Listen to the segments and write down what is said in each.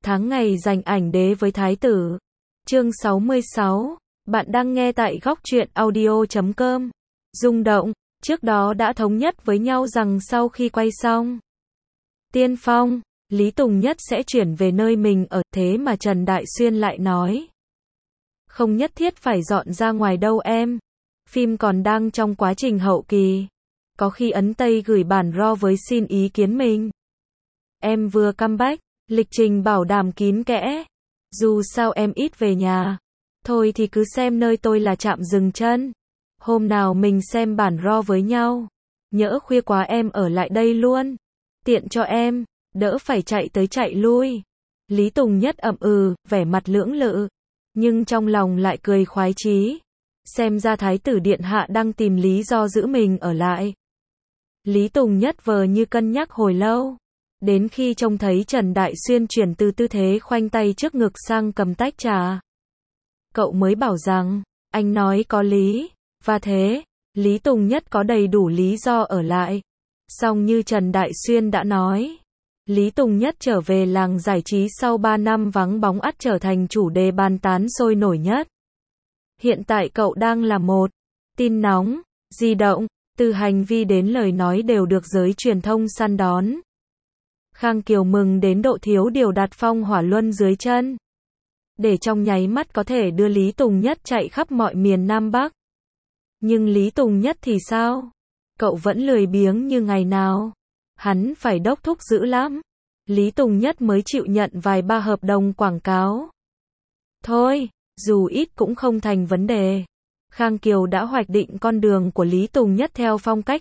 Tháng ngày dành ảnh đế với thái tử. Chương 66. Bạn đang nghe tại góc truyện audio.com. Rung động, trước đó đã thống nhất với nhau rằng sau khi quay xong Tiên Phong, Lý Tùng Nhất sẽ chuyển về nơi mình ở, thế mà Trần Đại Xuyên lại nói không nhất thiết phải dọn ra ngoài đâu em. Phim còn đang trong quá trình hậu kỳ. Có khi ấn Tây gửi bản RAW với xin ý kiến mình. Em vừa comeback, lịch trình bảo đảm kín kẽ. Dù sao em ít về nhà. Thôi thì cứ xem nơi tôi là trạm dừng chân. Hôm nào mình xem bản RAW với nhau. Nhỡ khuya quá em ở lại đây luôn. Tiện cho em, đỡ phải chạy tới chạy lui. Lý Tùng Nhất ậm vẻ mặt lưỡng lự. Nhưng trong lòng lại cười khoái chí. Xem ra Thái tử Điện Hạ đang tìm lý do giữ mình ở lại. Lý Tùng Nhất vờ như cân nhắc hồi lâu. Đến khi trông thấy Trần Đại Xuyên chuyển từ tư thế khoanh tay trước ngực sang cầm tách trà. Cậu mới bảo rằng, anh nói có lý. Và thế, Lý Tùng Nhất có đầy đủ lý do ở lại. Song như Trần Đại Xuyên đã nói, Lý Tùng Nhất trở về làng giải trí sau 3 năm vắng bóng ắt trở thành chủ đề bàn tán sôi nổi nhất. Hiện tại cậu đang là một tin nóng, di động, từ hành vi đến lời nói đều được giới truyền thông săn đón. Khang Kiều mừng đến độ thiếu điều đặt phong hỏa luân dưới chân. Để trong nháy mắt có thể đưa Lý Tùng Nhất chạy khắp mọi miền Nam Bắc. Nhưng Lý Tùng Nhất thì sao? Cậu vẫn lười biếng như ngày nào. Hắn phải đốc thúc dữ lắm. Lý Tùng Nhất mới chịu nhận vài ba hợp đồng quảng cáo. Thôi, dù ít cũng không thành vấn đề. Khang Kiều đã hoạch định con đường của Lý Tùng Nhất theo phong cách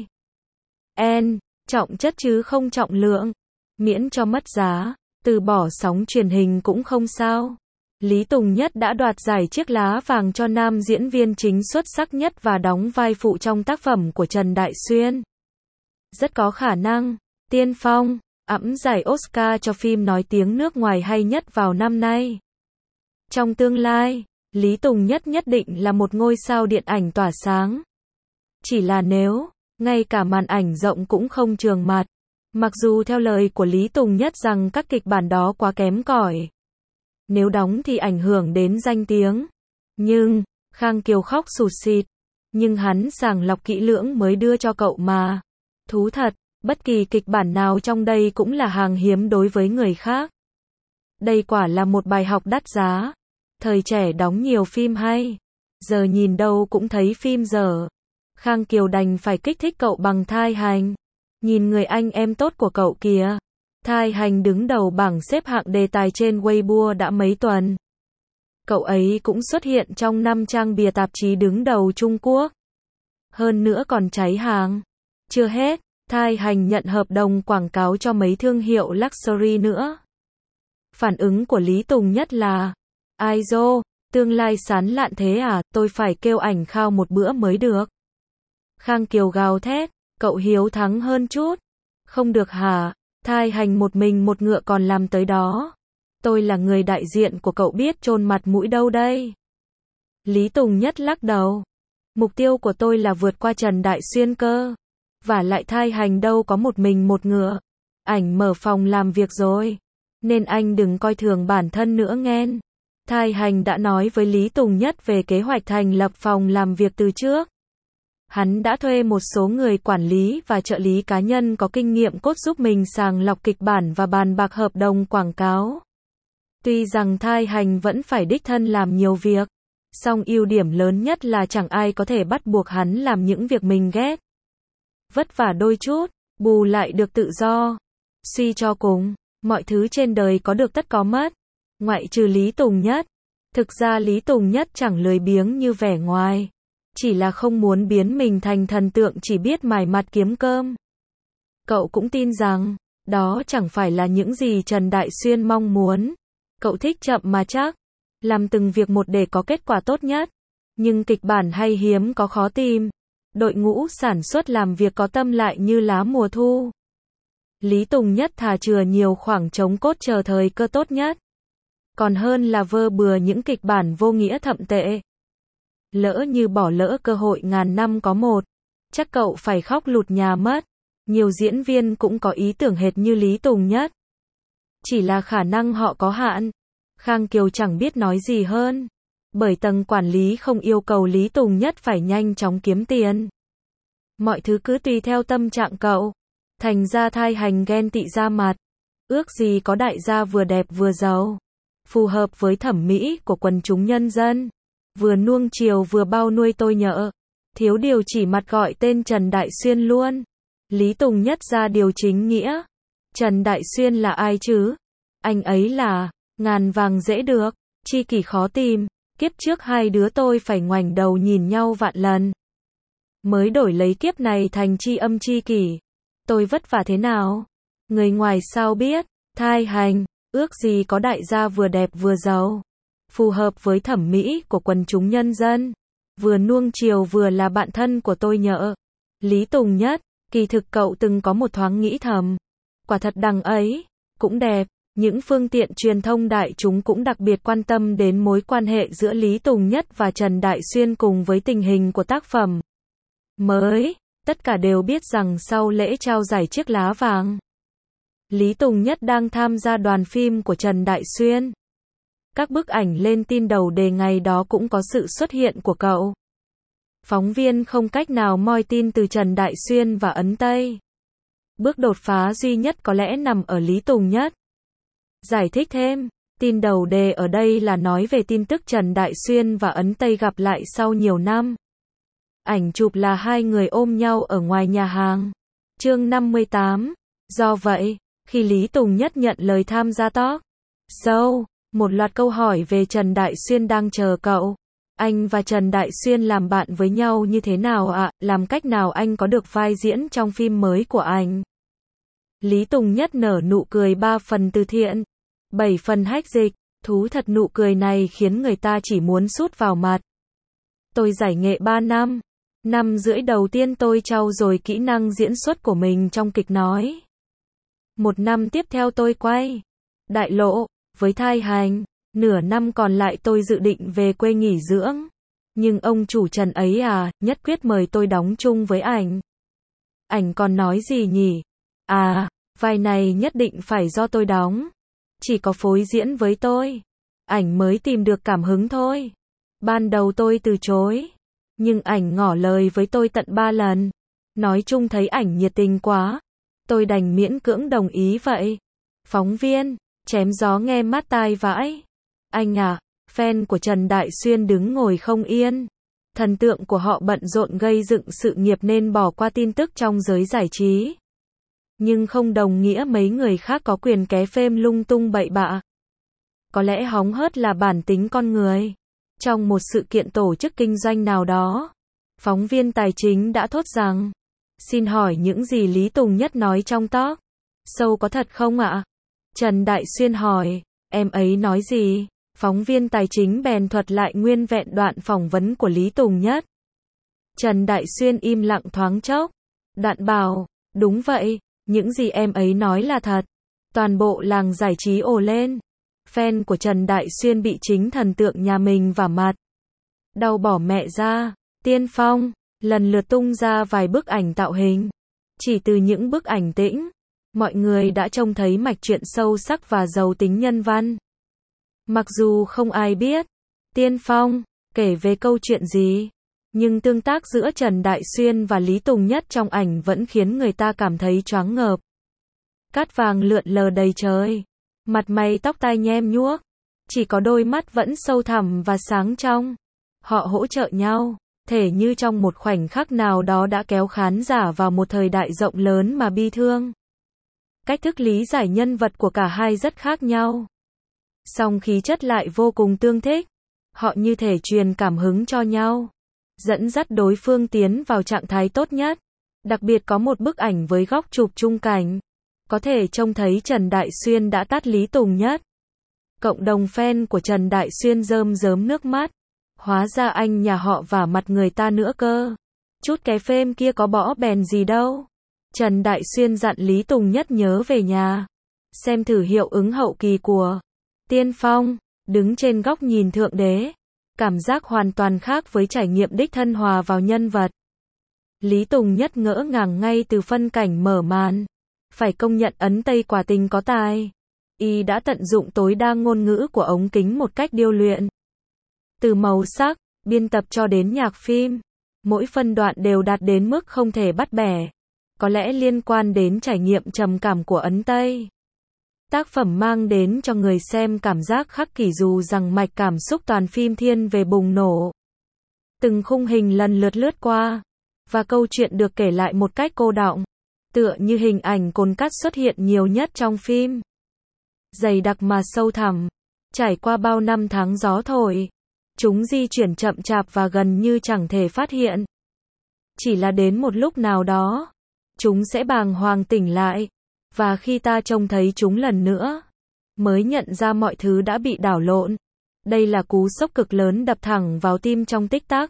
2N, trọng chất chứ không trọng lượng. Miễn cho mất giá, từ bỏ sóng truyền hình cũng không sao. Lý Tùng Nhất đã đoạt giải chiếc lá vàng cho nam diễn viên chính xuất sắc nhất và đóng vai phụ trong tác phẩm của Trần Đại Xuyên. Rất có khả năng, Tiên Phong ẵm giải Oscar cho phim nói tiếng nước ngoài hay nhất vào năm nay. Trong tương lai, Lý Tùng Nhất nhất định là một ngôi sao điện ảnh tỏa sáng. Chỉ là nếu, ngay cả màn ảnh rộng cũng không trường mặt. Mặc dù theo lời của Lý Tùng Nhất rằng các kịch bản đó quá kém cỏi. Nếu đóng thì ảnh hưởng đến danh tiếng. Nhưng, Khang Kiều khóc sụt sịt. Nhưng hắn sàng lọc kỹ lưỡng mới đưa cho cậu mà. Thú thật, bất kỳ kịch bản nào trong đây cũng là hàng hiếm đối với người khác. Đây quả là một bài học đắt giá. Thời trẻ đóng nhiều phim hay. Giờ nhìn đâu cũng thấy phim dở. Khang Kiều đành phải kích thích cậu bằng Thai Hành. Nhìn người anh em tốt của cậu kìa. Thai Hành đứng đầu bảng xếp hạng đề tài trên Weibo đã mấy tuần. Cậu ấy cũng xuất hiện trong 5 trang bìa tạp chí đứng đầu Trung Quốc. Hơn nữa còn cháy hàng. Chưa hết, Thai Hành nhận hợp đồng quảng cáo cho mấy thương hiệu luxury nữa. Phản ứng của Lý Tùng Nhất là, ai dô, tương lai sán lạn thế à, tôi phải kêu ảnh khao một bữa mới được. Khang Kiều gào thét, cậu hiếu thắng hơn chút. Không được hả? Thai Hành một mình một ngựa còn làm tới đó. Tôi là người đại diện của cậu biết chôn mặt mũi đâu đây. Lý Tùng Nhất lắc đầu. Mục tiêu của tôi là vượt qua Trần Đại Xuyên cơ. Vả lại Thai Hành đâu có một mình một ngựa. Ảnh mở phòng làm việc rồi. Nên anh đừng coi thường bản thân nữa nghen. Thai Hành đã nói với Lý Tùng Nhất về kế hoạch thành lập phòng làm việc từ trước. Hắn đã thuê một số người quản lý và trợ lý cá nhân có kinh nghiệm cốt giúp mình sàng lọc kịch bản và bàn bạc hợp đồng quảng cáo. Tuy rằng Thai Hành vẫn phải đích thân làm nhiều việc, song ưu điểm lớn nhất là chẳng ai có thể bắt buộc hắn làm những việc mình ghét. Vất vả đôi chút, bù lại được tự do. Suy cho cùng, mọi thứ trên đời có được tất có mất, ngoại trừ Lý Tùng Nhất. Thực ra Lý Tùng Nhất chẳng lười biếng như vẻ ngoài. Chỉ là không muốn biến mình thành thần tượng chỉ biết mài mặt kiếm cơm. Cậu cũng tin rằng, đó chẳng phải là những gì Trần Đại Xuyên mong muốn. Cậu thích chậm mà chắc, làm từng việc một để có kết quả tốt nhất. Nhưng kịch bản hay hiếm có khó tìm. Đội ngũ sản xuất làm việc có tâm lại như lá mùa thu. Lý Tùng Nhất thà chừa nhiều khoảng trống cốt chờ thời cơ tốt nhất. Còn hơn là vơ bừa những kịch bản vô nghĩa thậm tệ. Lỡ như bỏ lỡ cơ hội ngàn năm có một, chắc cậu phải khóc lụt nhà mất. Nhiều diễn viên cũng có ý tưởng hệt như Lý Tùng Nhất. Chỉ là khả năng họ có hạn. Khang Kiều chẳng biết nói gì hơn. Bởi tầng quản lý không yêu cầu Lý Tùng Nhất phải nhanh chóng kiếm tiền. Mọi thứ cứ tùy theo tâm trạng cậu. Thành ra Thai Hành ghen tị ra mặt. Ước gì có đại gia vừa đẹp vừa giàu. Phù hợp với thẩm mỹ của quần chúng nhân dân. Vừa nuông chiều vừa bao nuôi tôi nhỡ. Thiếu điều chỉ mặt gọi tên Trần Đại Xuyên luôn. Lý Tùng Nhất ra điều chính nghĩa. Trần Đại Xuyên là ai chứ? Anh ấy là ngàn vàng dễ được, tri kỷ khó tìm. Kiếp trước hai đứa tôi phải ngoảnh đầu nhìn nhau vạn lần. Mới đổi lấy kiếp này thành tri âm tri kỷ. Tôi vất vả thế nào? Người ngoài sao biết? Thai Hành, ước gì có đại gia vừa đẹp vừa giàu. Phù hợp với thẩm mỹ của quần chúng nhân dân. Vừa nuông chiều vừa là bạn thân của tôi nhỡ. Lý Tùng Nhất, kỳ thực cậu từng có một thoáng nghĩ thầm. Quả thật đằng ấy, cũng đẹp. Những phương tiện truyền thông đại chúng cũng đặc biệt quan tâm đến mối quan hệ giữa Lý Tùng Nhất và Trần Đại Xuyên cùng với tình hình của tác phẩm mới. Tất cả đều biết rằng sau lễ trao giải chiếc lá vàng, Lý Tùng Nhất đang tham gia đoàn phim của Trần Đại Xuyên. Các bức ảnh lên tin đầu đề ngày đó cũng có sự xuất hiện của cậu. Phóng viên không cách nào moi tin từ Trần Đại Xuyên và Ấn Tây. Bước đột phá duy nhất có lẽ nằm ở Lý Tùng Nhất. Giải thích thêm, tin đầu đề ở đây là nói về tin tức Trần Đại Xuyên và Ấn Tây gặp lại sau nhiều năm. Ảnh chụp là hai người ôm nhau ở ngoài nhà hàng. Chương 58. Do vậy, khi Lý Tùng Nhất nhận lời tham gia talk show, một loạt câu hỏi về Trần Đại Xuyên đang chờ cậu. Anh và Trần Đại Xuyên làm bạn với nhau như thế nào ạ? Làm cách nào anh có được vai diễn trong phim mới của anh? Lý Tùng Nhất nở nụ cười 3 phần từ thiện, 7 phần hách dịch. Thú thật nụ cười này khiến người ta chỉ muốn sút vào mặt. Tôi giải nghệ 3 năm. Năm rưỡi đầu tiên tôi trau dồi kỹ năng diễn xuất của mình trong kịch nói. 1 năm tiếp theo tôi quay đại lộ với Thai Hành. Nửa năm còn lại tôi dự định về quê nghỉ dưỡng. Nhưng ông chủ Trần ấy nhất quyết mời tôi đóng chung với ảnh. Ảnh còn nói gì nhỉ? Vai này nhất định phải do tôi đóng. Chỉ có phối diễn với tôi, ảnh mới tìm được cảm hứng thôi. Ban đầu tôi từ chối. Nhưng ảnh ngỏ lời với tôi tận 3 lần. Nói chung thấy ảnh nhiệt tình quá. Tôi đành miễn cưỡng đồng ý vậy. Phóng viên, chém gió nghe mát tai vãi. Anh fan của Trần Đại Xuyên đứng ngồi không yên. Thần tượng của họ bận rộn gây dựng sự nghiệp nên bỏ qua tin tức trong giới giải trí. Nhưng không đồng nghĩa mấy người khác có quyền ké phêm lung tung bậy bạ. Có lẽ hóng hớt là bản tính con người. Trong một sự kiện tổ chức kinh doanh nào đó, phóng viên tài chính đã thốt rằng, xin hỏi những gì Lý Tùng Nhất nói trong talk show có thật không ạ? Trần Đại Xuyên hỏi, em ấy nói gì? Phóng viên tài chính bèn thuật lại nguyên vẹn đoạn phỏng vấn của Lý Tùng Nhất. Trần Đại Xuyên im lặng thoáng chốc. Đoạn bảo, đúng vậy, những gì em ấy nói là thật. Toàn bộ làng giải trí ồ lên. Fan của Trần Đại Xuyên bị chính thần tượng nhà mình vả mặt. Đau bỏ mẹ ra. Tiên phong, lần lượt tung ra vài bức ảnh tạo hình. Chỉ từ những bức ảnh tĩnh, mọi người đã trông thấy mạch truyện sâu sắc và giàu tính nhân văn. Mặc dù không ai biết Tiên phong kể về câu chuyện gì, nhưng tương tác giữa Trần Đại Xuyên và Lý Tùng Nhất trong ảnh vẫn khiến người ta cảm thấy choáng ngợp. Cát vàng lượn lờ đầy trời, mặt mày tóc tai nhem nhuốc, chỉ có đôi mắt vẫn sâu thẳm và sáng trong. Họ hỗ trợ nhau, thể như trong một khoảnh khắc nào đó đã kéo khán giả vào một thời đại rộng lớn mà bi thương. Cách thức lý giải nhân vật của cả hai rất khác nhau, song khí chất lại vô cùng tương thích. Họ như thể truyền cảm hứng cho nhau, dẫn dắt đối phương tiến vào trạng thái tốt nhất. Đặc biệt có một bức ảnh với góc chụp trung cảnh, có thể trông thấy Trần Đại Xuyên đã tát Lý Tùng Nhất. Cộng đồng fan của Trần Đại Xuyên rơm rớm nước mắt. Hóa ra anh nhà họ vả mặt người ta nữa cơ. Chút cái phêm kia có bỏ bèn gì đâu. Trần Đại Xuyên dặn Lý Tùng Nhất nhớ về nhà, xem thử hiệu ứng hậu kỳ của Tiên phong. Đứng trên góc nhìn thượng đế, cảm giác hoàn toàn khác với trải nghiệm đích thân hòa vào nhân vật. Lý Tùng Nhất ngỡ ngàng ngay từ phân cảnh mở màn. Phải công nhận Ấn Tây quả tình có tài. Y đã tận dụng tối đa ngôn ngữ của ống kính một cách điêu luyện. Từ màu sắc, biên tập cho đến nhạc phim, mỗi phân đoạn đều đạt đến mức không thể bắt bẻ. Có lẽ liên quan đến trải nghiệm trầm cảm của Ấn Tây. Tác phẩm mang đến cho người xem cảm giác khắc kỷ dù rằng mạch cảm xúc toàn phim thiên về bùng nổ. Từng khung hình lần lượt lướt qua, và câu chuyện được kể lại một cách cô đọng, tựa như hình ảnh cồn cát xuất hiện nhiều nhất trong phim. Dày đặc mà sâu thẳm, trải qua bao năm tháng gió thổi, chúng di chuyển chậm chạp và gần như chẳng thể phát hiện. Chỉ là đến một lúc nào đó, chúng sẽ bàng hoàng tỉnh lại, và khi ta trông thấy chúng lần nữa, mới nhận ra mọi thứ đã bị đảo lộn. Đây là cú sốc cực lớn đập thẳng vào tim trong tích tắc.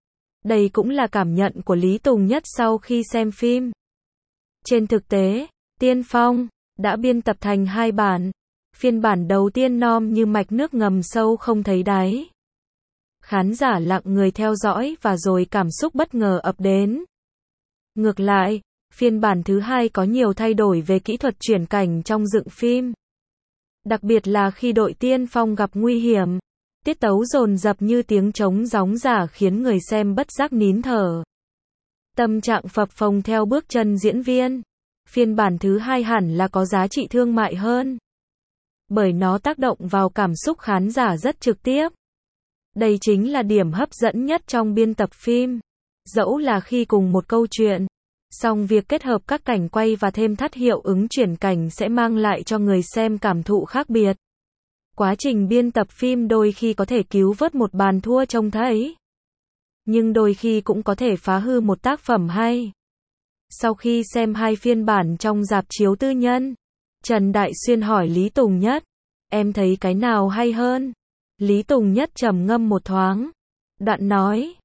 Đây cũng là cảm nhận của Lý Tùng Nhất sau khi xem phim. Trên thực tế, Tiên Phong đã biên tập thành 2 bản. Phiên bản đầu tiên nom như mạch nước ngầm sâu không thấy đáy. Khán giả lặng người theo dõi và rồi cảm xúc bất ngờ ập đến. Ngược lại, phiên bản thứ 2 có nhiều thay đổi về kỹ thuật chuyển cảnh trong dựng phim. Đặc biệt là khi đội Tiên Phong gặp nguy hiểm, tiết tấu dồn dập như tiếng trống gióng giả khiến người xem bất giác nín thở. Tâm trạng phập phồng theo bước chân diễn viên. Phiên bản thứ 2 hẳn là có giá trị thương mại hơn, bởi nó tác động vào cảm xúc khán giả rất trực tiếp. Đây chính là điểm hấp dẫn nhất trong biên tập phim. Dẫu là khi cùng một câu chuyện, song việc kết hợp các cảnh quay và thêm thắt hiệu ứng chuyển cảnh sẽ mang lại cho người xem cảm thụ khác biệt. Quá trình biên tập phim đôi khi có thể cứu vớt một bàn thua trông thấy, nhưng đôi khi cũng có thể phá hư một tác phẩm hay. Sau khi xem 2 phiên bản trong rạp chiếu tư nhân, Trần Đại Xuyên hỏi Lý Tùng Nhất, em thấy cái nào hay hơn? Lý Tùng Nhất trầm ngâm một thoáng, đoạn nói,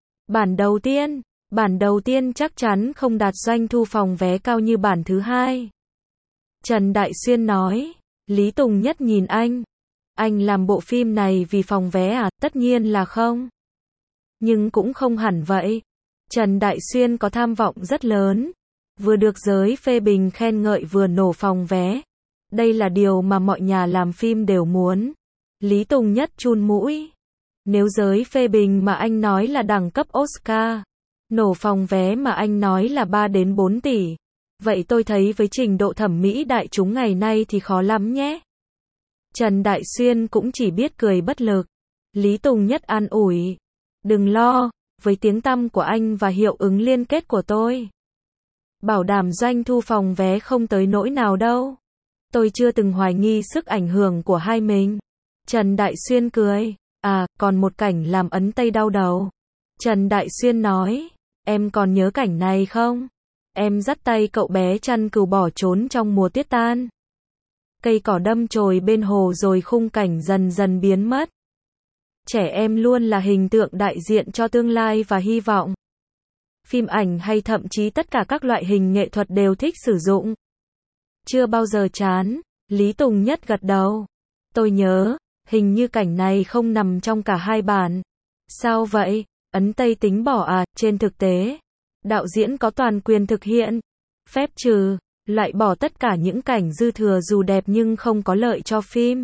bản đầu tiên chắc chắn không đạt doanh thu phòng vé cao như bản thứ 2. Trần Đại Xuyên nói, Lý Tùng Nhất nhìn anh làm bộ phim này vì phòng vé à? Tất nhiên là không. Nhưng cũng không hẳn vậy. Trần Đại Xuyên có tham vọng rất lớn, vừa được giới phê bình khen ngợi vừa nổ phòng vé. Đây là điều mà mọi nhà làm phim đều muốn. Lý Tùng Nhất chun mũi. Nếu giới phê bình mà anh nói là đẳng cấp Oscar, nổ phòng vé mà anh nói là 3 đến 4 tỷ, vậy tôi thấy với trình độ thẩm mỹ đại chúng ngày nay thì khó lắm nhé. Trần Đại Xuyên cũng chỉ biết cười bất lực. Lý Tùng Nhất an ủi, đừng lo, với tiếng tăm của anh và hiệu ứng liên kết của tôi, bảo đảm doanh thu phòng vé không tới nỗi nào đâu. Tôi chưa từng hoài nghi sức ảnh hưởng của hai mình. Trần Đại Xuyên cười, à, còn một cảnh làm Ấn Tây đau đầu. Trần Đại Xuyên nói, em còn nhớ cảnh này không? Em dắt tay cậu bé chăn cừu bỏ trốn trong mùa tuyết tan. Cây cỏ đâm chồi bên hồ rồi khung cảnh dần dần biến mất. Trẻ em luôn là hình tượng đại diện cho tương lai và hy vọng. Phim ảnh hay thậm chí tất cả các loại hình nghệ thuật đều thích sử dụng. Chưa bao giờ chán. Lý Tùng Nhất gật đầu. Tôi nhớ, hình như cảnh này không nằm trong cả 2 bản. Sao vậy? Ấn Tây tính bỏ à? Trên thực tế, đạo diễn có toàn quyền thực hiện, phép trừ, loại bỏ tất cả những cảnh dư thừa dù đẹp nhưng không có lợi cho phim.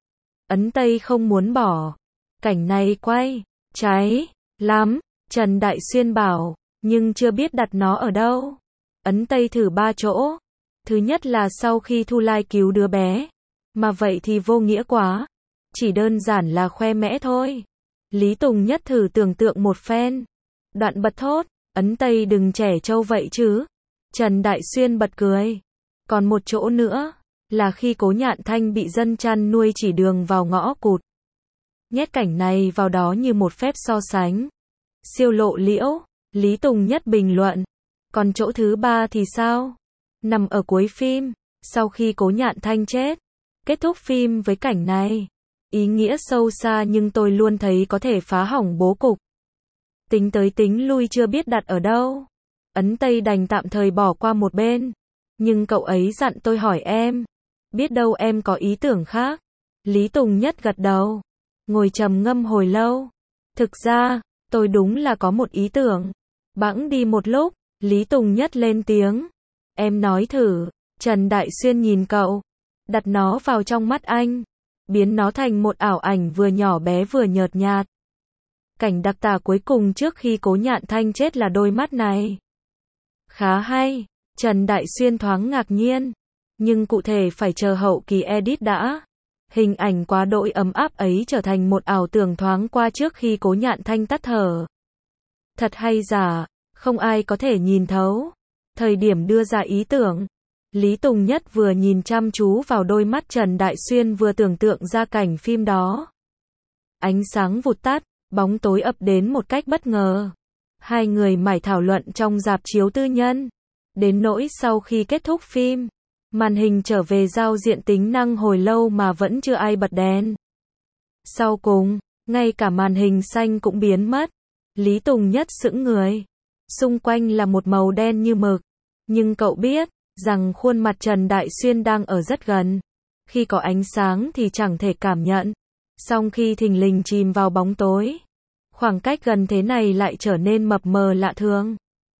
Ấn Tây không muốn bỏ. Cảnh này quay cháy lắm, Trần Đại Xuyên bảo, nhưng chưa biết đặt nó ở đâu. Ấn Tây thử 3 chỗ. Thứ nhất là sau khi Thu Lai cứu đứa bé. Mà vậy thì vô nghĩa quá. Chỉ đơn giản là khoe mẽ thôi. Lý Tùng Nhất thử tưởng tượng một phen. Đoạn bật thốt, Ấn Tây đừng trẻ trâu vậy chứ. Trần Đại Xuyên bật cười. Còn một chỗ nữa, là khi Cố Nhạn Thanh bị dân chăn nuôi chỉ đường vào ngõ cụt. Nhét cảnh này vào đó như một phép so sánh. Siêu lộ liễu, Lý Tùng Nhất bình luận. Còn chỗ thứ 3 thì sao? Nằm ở cuối phim, sau khi Cố Nhạn Thanh chết. Kết thúc phim với cảnh này. Ý nghĩa sâu xa nhưng tôi luôn thấy có thể phá hỏng bố cục. Tính tới tính lui chưa biết đặt ở đâu. Ấn Tây đành tạm thời bỏ qua một bên. Nhưng cậu ấy dặn tôi hỏi em. Biết đâu em có ý tưởng khác. Lý Tùng Nhất gật đầu. Ngồi trầm ngâm hồi lâu. Thực ra, tôi đúng là có một ý tưởng. Bẵng đi một lúc, Lý Tùng Nhất lên tiếng. Em nói thử. Trần Đại Xuyên nhìn cậu. đặt nó vào trong mắt anh, biến nó thành một ảo ảnh vừa nhỏ bé vừa nhợt nhạt. Cảnh đặc tả cuối cùng trước khi Cố Nhạn Thanh chết là đôi mắt này. Khá hay, Trần Đại Xuyên thoáng ngạc nhiên, nhưng cụ thể phải chờ hậu kỳ edit đã. Hình ảnh quá đỗi ấm áp ấy trở thành một ảo tưởng thoáng qua trước khi Cố Nhạn Thanh tắt thở. Thật hay giả, không ai có thể nhìn thấu. Thời điểm đưa ra ý tưởng, Lý Tùng Nhất vừa nhìn chăm chú vào đôi mắt Trần Đại Xuyên vừa tưởng tượng ra cảnh phim đó. Ánh sáng vụt tắt, bóng tối ập đến một cách bất ngờ. Hai người mải thảo luận trong rạp chiếu tư nhân. Đến nỗi sau khi kết thúc phim, màn hình trở về giao diện tính năng hồi lâu mà vẫn chưa ai bật đèn. Sau cùng, ngay cả màn hình xanh cũng biến mất. Lý Tùng Nhất sững người. Xung quanh là một màu đen như mực. Nhưng cậu biết rằng khuôn mặt Trần Đại Xuyên đang ở rất gần. Khi có ánh sáng thì chẳng thể cảm nhận. Song khi thình lình chìm vào bóng tối, khoảng cách gần thế này lại trở nên mập mờ lạ thường.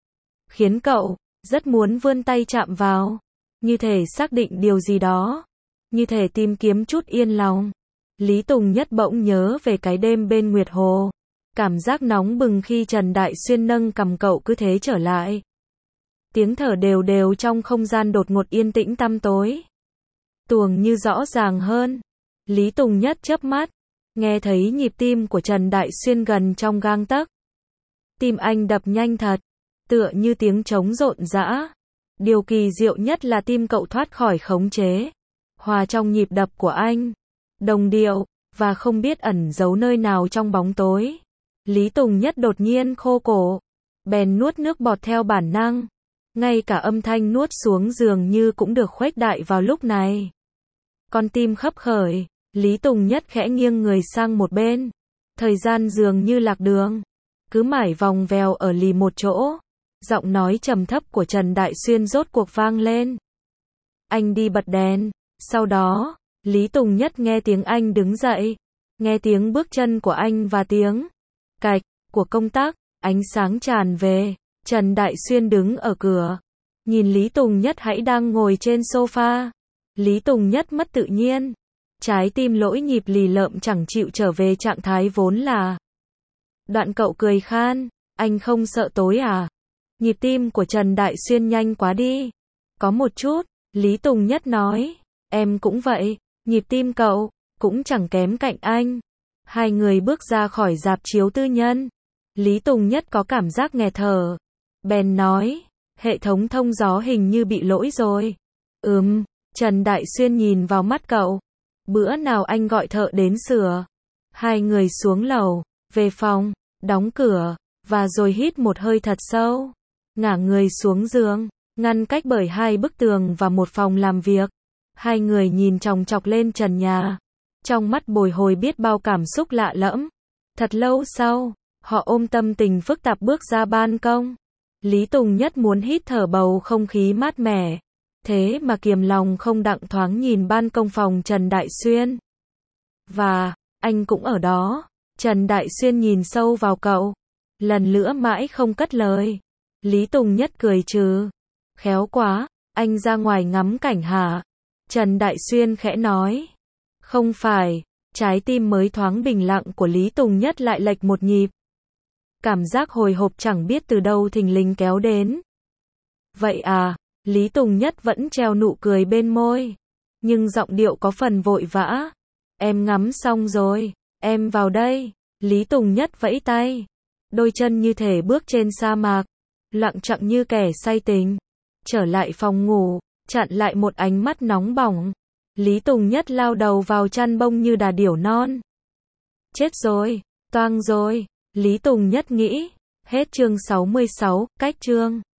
Khiến cậu rất muốn vươn tay chạm vào. Như thể xác định điều gì đó. Như thể tìm kiếm chút yên lòng. Lý Tùng Nhất bỗng nhớ về cái đêm bên Nguyệt Hồ. Cảm giác nóng bừng khi Trần Đại Xuyên nâng cầm cậu cứ thế trở lại. Tiếng thở đều đều trong không gian đột ngột yên tĩnh tăm tối. Tuồng như rõ ràng hơn. Lý Tùng Nhất chớp mắt, nghe thấy nhịp tim của Trần Đại Xuyên gần trong gang tấc. Tim anh đập nhanh thật, tựa như tiếng trống rộn rã. Điều kỳ diệu nhất là tim cậu thoát khỏi khống chế, hòa trong nhịp đập của anh, đồng điệu, và không biết ẩn giấu nơi nào trong bóng tối. Lý Tùng Nhất đột nhiên khô cổ, bèn nuốt nước bọt theo bản năng. Ngay cả âm thanh nuốt xuống dường như cũng được khuếch đại vào lúc này. Con tim khấp khởi, Lý Tùng Nhất khẽ nghiêng người sang một bên. Thời gian dường như lạc đường, cứ mải vòng vèo ở lì một chỗ. Giọng nói trầm thấp của Trần Đại Xuyên rốt cuộc vang lên. Anh đi bật đèn. Sau đó, Lý Tùng Nhất nghe tiếng anh đứng dậy. Nghe tiếng bước chân của anh và tiếng cạch của công tắc. Ánh sáng tràn về. Trần Đại Xuyên đứng ở cửa. Nhìn Lý Tùng Nhất hãy đang ngồi trên sofa. Lý Tùng Nhất mất tự nhiên. Trái tim lỗi nhịp lì lợm chẳng chịu trở về trạng thái vốn là. Đoạn cậu cười khan. Anh không sợ tối à? Nhịp tim của Trần Đại Xuyên nhanh quá đi. Có một chút, Lý Tùng Nhất nói. Em cũng vậy, nhịp tim cậu cũng chẳng kém cạnh anh. Hai người bước ra khỏi rạp chiếu tư nhân. Lý Tùng Nhất có cảm giác nghẹt thở. Bèn nói, hệ thống thông gió hình như bị lỗi rồi. Trần Đại Xuyên nhìn vào mắt cậu. Bữa nào anh gọi thợ đến sửa. Hai người xuống lầu, về phòng, đóng cửa, và rồi hít một hơi thật sâu. Ngả người xuống giường, ngăn cách bởi hai bức tường và một phòng làm việc. Hai người nhìn chòng chọc lên trần nhà. Trong mắt bồi hồi biết bao cảm xúc lạ lẫm. Thật lâu sau, họ ôm tâm tình phức tạp bước ra ban công. Lý Tùng Nhất muốn hít thở bầu không khí mát mẻ. Thế mà kiềm lòng không đặng thoáng nhìn ban công phòng Trần Đại Xuyên. Và, anh cũng ở đó. Trần Đại Xuyên nhìn sâu vào cậu. Lần nữa mãi không cất lời. Lý Tùng Nhất cười trừ. Khéo quá, anh ra ngoài ngắm cảnh hả? Trần Đại Xuyên khẽ nói. Không phải, trái tim mới thoáng bình lặng của Lý Tùng Nhất lại lệch một nhịp. Cảm giác hồi hộp chẳng biết từ đâu thình lình kéo đến. Vậy à, Lý Tùng Nhất vẫn treo nụ cười bên môi. Nhưng giọng điệu có phần vội vã. Em ngắm xong rồi, em vào đây. Lý Tùng Nhất vẫy tay. Đôi chân như thể bước trên sa mạc. Lặng chặng như kẻ say tình. Trở lại phòng ngủ, chặn lại một ánh mắt nóng bỏng. Lý Tùng Nhất lao đầu vào chăn bông như đà điểu non. Chết rồi, toang rồi. Lý Tùng Nhất nghĩ. Hết chương 66, cách chương.